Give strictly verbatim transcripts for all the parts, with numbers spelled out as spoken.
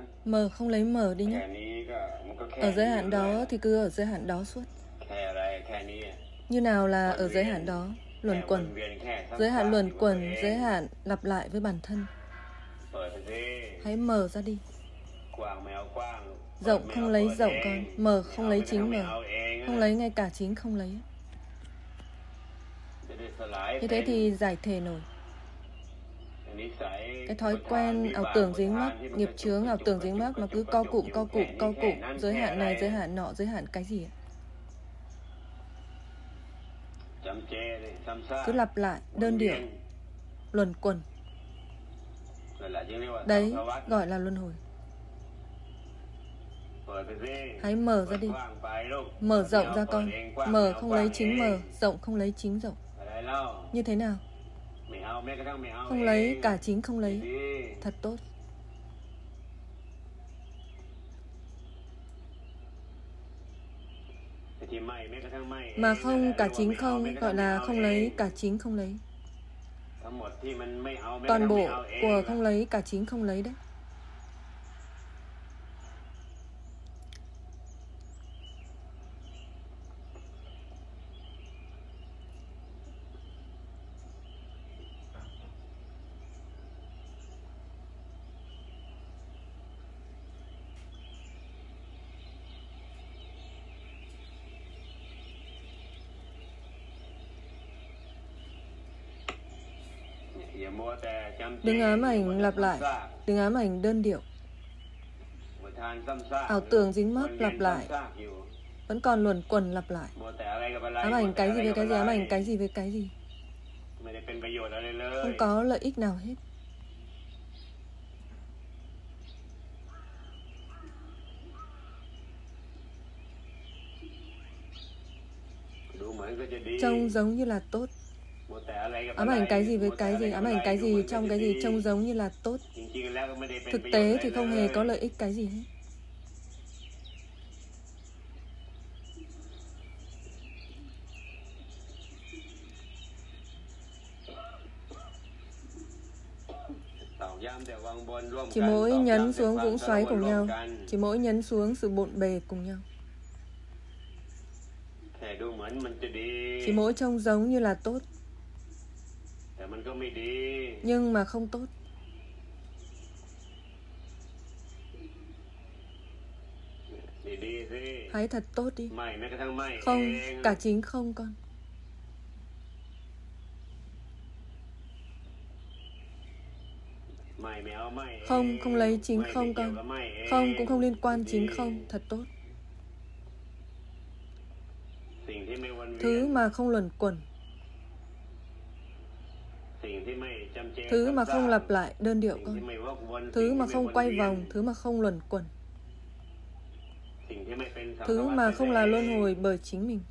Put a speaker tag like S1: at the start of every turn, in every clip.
S1: Mờ không lấy mờ đi nhé. Ở giới hạn đó thì cứ ở giới hạn đó suốt. Như nào là ở giới hạn đó? Luẩn quẩn. Giới hạn luẩn quẩn, giới hạn lặp lại với bản thân. Hãy mở ra đi. Rộng không lấy rộng con, mờ không lấy chính mờ, không lấy ngay cả chính không lấy. Như thế thì giải thể nổi. Cái thói quen ảo tưởng dính mắc, nghiệp chướng ảo tưởng dính mắc mà cứ co cụm, co cụm, co cụm, giới hạn này, giới hạn nọ, giới hạn cái gì ạ? Cứ lặp lại, đơn điệu, luẩn quẩn. Đấy gọi là luân hồi. Hãy mở ra đi. Mở rộng ra con. Mở không lấy chính mở, rộng không lấy chính rộng. Như thế nào? Không lấy cả chính không lấy. Thật tốt. Mà không cả chính không gọi là không lấy cả chính không lấy. Toàn bộ của không lấy cả chính không lấy đấy. Đừng ám ảnh lặp lại, đừng ám ảnh đơn điệu. Ảo tưởng dính mắc lặp lại, vẫn còn luẩn quẩn lặp lại. Ám ảnh cái gì với cái gì, ám ảnh cái gì với cái gì. Không có lợi ích nào hết. Trông giống như là tốt. Ám ảnh cái gì với cái gì, ám ảnh cái gì trong cái gì trông giống như là tốt. Thực tế thì không hề có lợi ích cái gì hết. Chỉ mỗi nhấn xuống vũng xoáy cùng nhau, chỉ mỗi nhấn xuống sự bộn bề cùng nhau. Chỉ mỗi trông giống như là tốt, nhưng mà không tốt. Hãy thật tốt đi. Không, cả chính không con. Không, không lấy chính không con. Không cũng không liên quan chính không, thật tốt. Thứ mà không luẩn quẩn, thứ mà không lặp lại đơn điệu con, thứ mà không quay vòng, thứ mà không luẩn quẩn, thứ mà không là luân hồi bởi chính mình.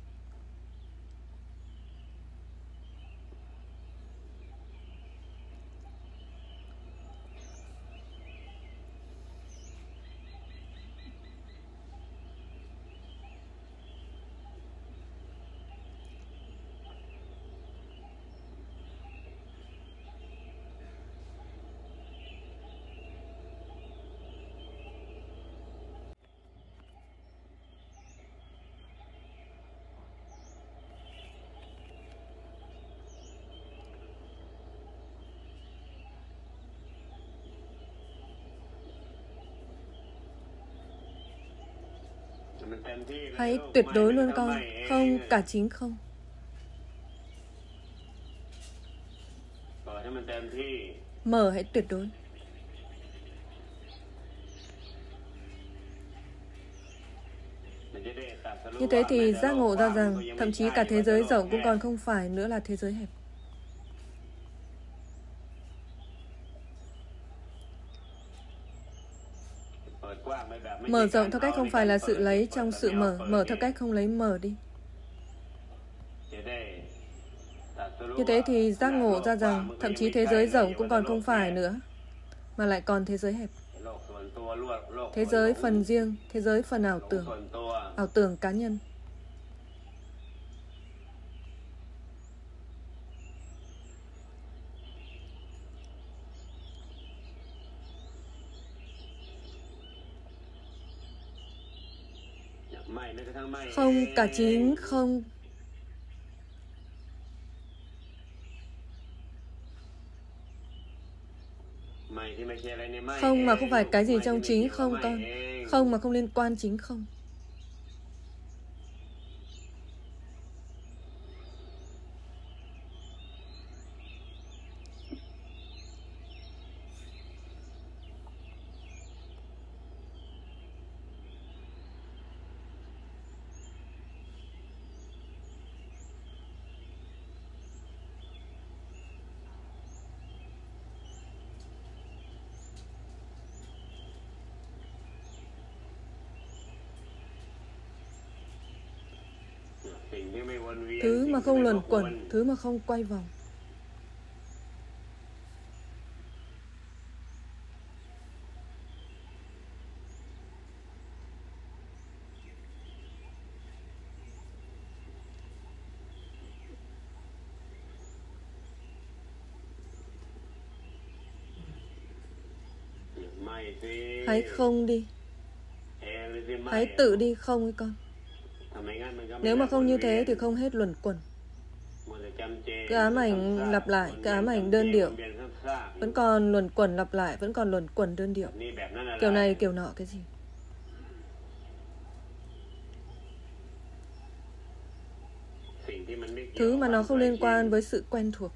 S1: Hãy tuyệt đối luôn con. Không, cả chính không. Mở hãy tuyệt đối. Như thế thì giác ngộ ra rằng thậm chí cả thế giới rộng cũng còn không phải nữa là thế giới hẹp. Mở rộng theo cách không phải là sự lấy trong sự mở, mở theo cách không lấy mở đi. Như thế thì giác ngộ ra rằng thậm chí thế giới rộng cũng còn không phải nữa, mà lại còn thế giới hẹp. Thế giới phần riêng, thế giới phần ảo tưởng, ảo tưởng cá nhân. không cả chính không. Không mà không phải cái gì trong chính không con. Không mà không liên quan chính không. Thứ mà không luẩn quẩn, thứ mà không quay vòng. Hãy không đi. Hãy tự đi không ấy con. Nếu mà không như thế thì không hết luẩn quẩn. Cứ ám ảnh lặp lại, cứ ám ảnh đơn điệu. Vẫn còn luẩn quẩn lặp lại, vẫn còn luẩn quẩn đơn điệu. Kiểu này kiểu nọ cái gì. Thứ mà nó không liên quan với sự quen thuộc.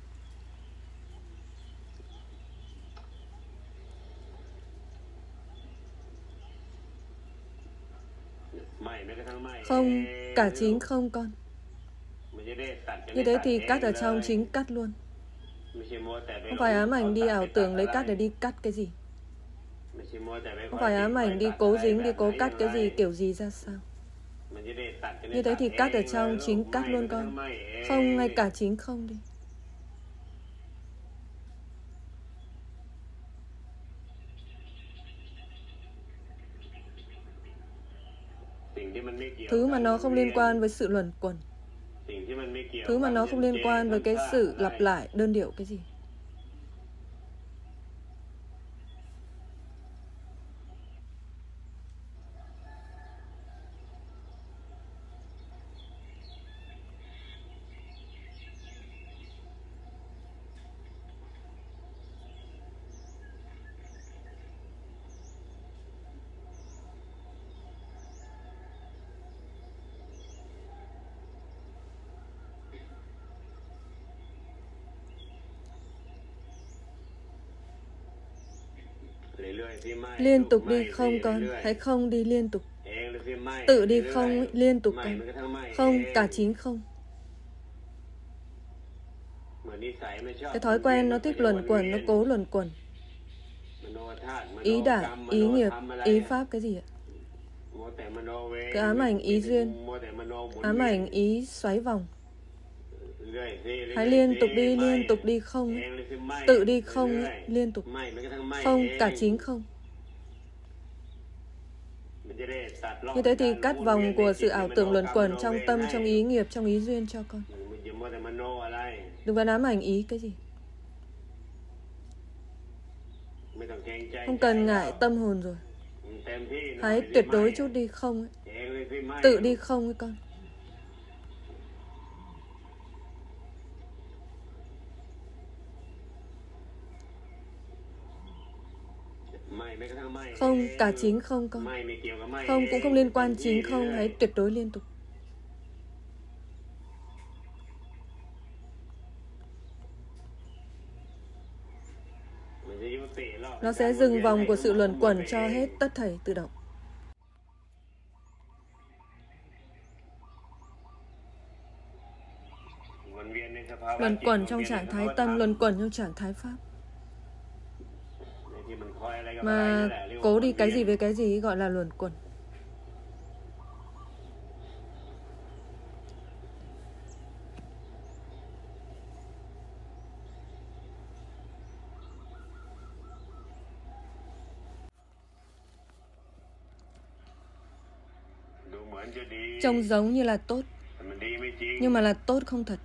S1: Không cả chính không con. Như thế thì cắt ở trong chính cắt luôn. Không phải ám ảnh đi ảo tưởng lấy cắt để đi cắt cái gì. Không phải ám ảnh đi cố dính, đi cố cắt cái gì, kiểu gì ra sao. Như thế thì cắt ở trong chính cắt luôn con. Không ngay cả chính không đi. Thứ mà nó không liên quan với sự luẩn quẩn. Thứ mà nó không liên quan với cái sự lặp lại đơn điệu cái gì. Liên tục đi không con. Hãy không đi liên tục. Tự đi không liên tục con. Không cả chính không. Cái thói quen nó thích luẩn quẩn, nó cố luẩn quẩn. Ý đảng, ý nghiệp, ý pháp cái gì ạ? Cứ ám ảnh ý duyên, ám ảnh ý xoáy vòng. Hãy liên tục đi, liên tục đi không ấy. Tự đi không ấy, liên tục. Không cả chính không. Như thế thì cắt vòng của sự ảo tưởng luẩn quẩn trong tâm, trong ý nghiệp, trong ý duyên cho con. Đừng có ám ảnh ý cái gì. Không cần ngại tâm hồn rồi. Hãy tuyệt đối chút đi không ấy. Tự đi không ấy con. Không cả chính không con. Không cũng không liên quan chính không. Hãy tuyệt đối liên tục. Nó sẽ dừng vòng của sự luẩn quẩn cho hết tất thảy tự động. Luẩn quẩn trong trạng thái tâm, luẩn quẩn trong trạng thái pháp. Mà cố đi cái gì với cái gì gọi là luẩn quẩn. Trông giống như là tốt, nhưng mà là tốt không thật.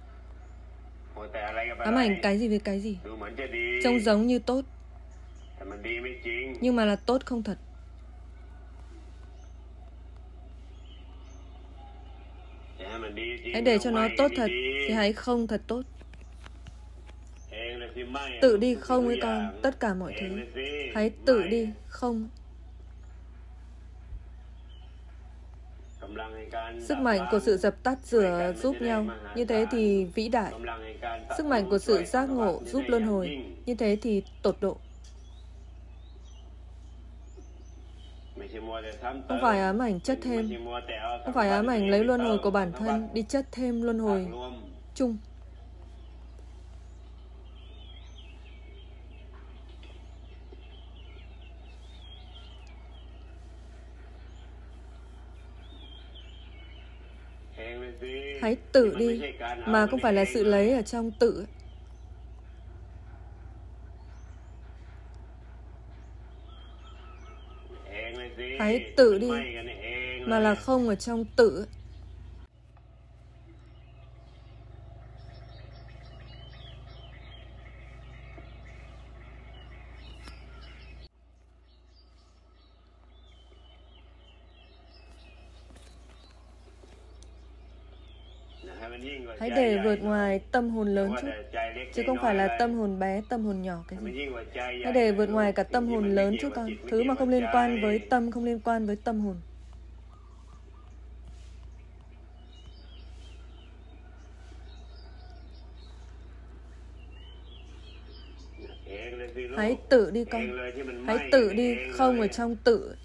S1: Ám ảnh cái gì với cái gì. Trông giống như tốt, nhưng mà là tốt không thật. Hãy để cho nó tốt thật thì hãy không thật tốt. Tự đi không với con, tất cả mọi thứ. Hãy tự đi không. Sức mạnh của sự dập tắt rửa giúp nhau, như thế thì vĩ đại. Sức mạnh của sự giác ngộ giúp luân hồi, như thế thì tột độ. Không phải ám ảnh chất thêm, không phải ám ảnh lấy luân hồi của bản thân đi chất thêm luân hồi chung. Hãy tự đi, mà không phải là sự lấy ở trong tự. Hãy tự đi, mà là không ở trong tự. Hãy để vượt ngoài tâm hồn lớn chút, chứ không phải là tâm hồn bé, tâm hồn nhỏ cái gì. Hãy để vượt ngoài cả tâm hồn lớn chút con, thứ mà không liên quan với tâm, không liên quan với tâm hồn. Hãy tự đi con, hãy tự đi không ở trong tự.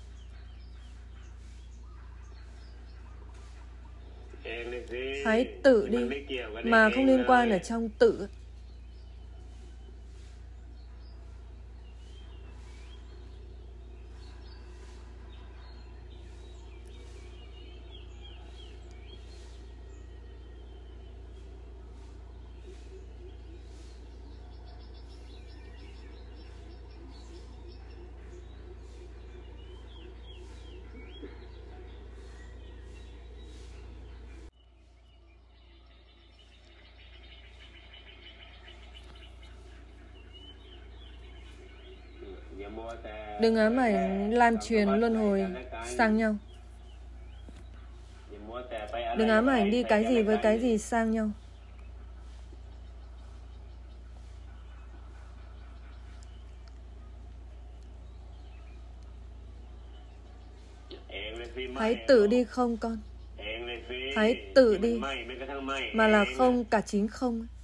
S1: Hãy tự đi, mà không liên quan ở trong tự. Đừng ám ảnh lan truyền luân hồi sang nhau. Đừng ám ảnh đi cái gì với cái gì sang nhau. Hãy tự đi không con. Hãy tự đi, mà là không cả chính không.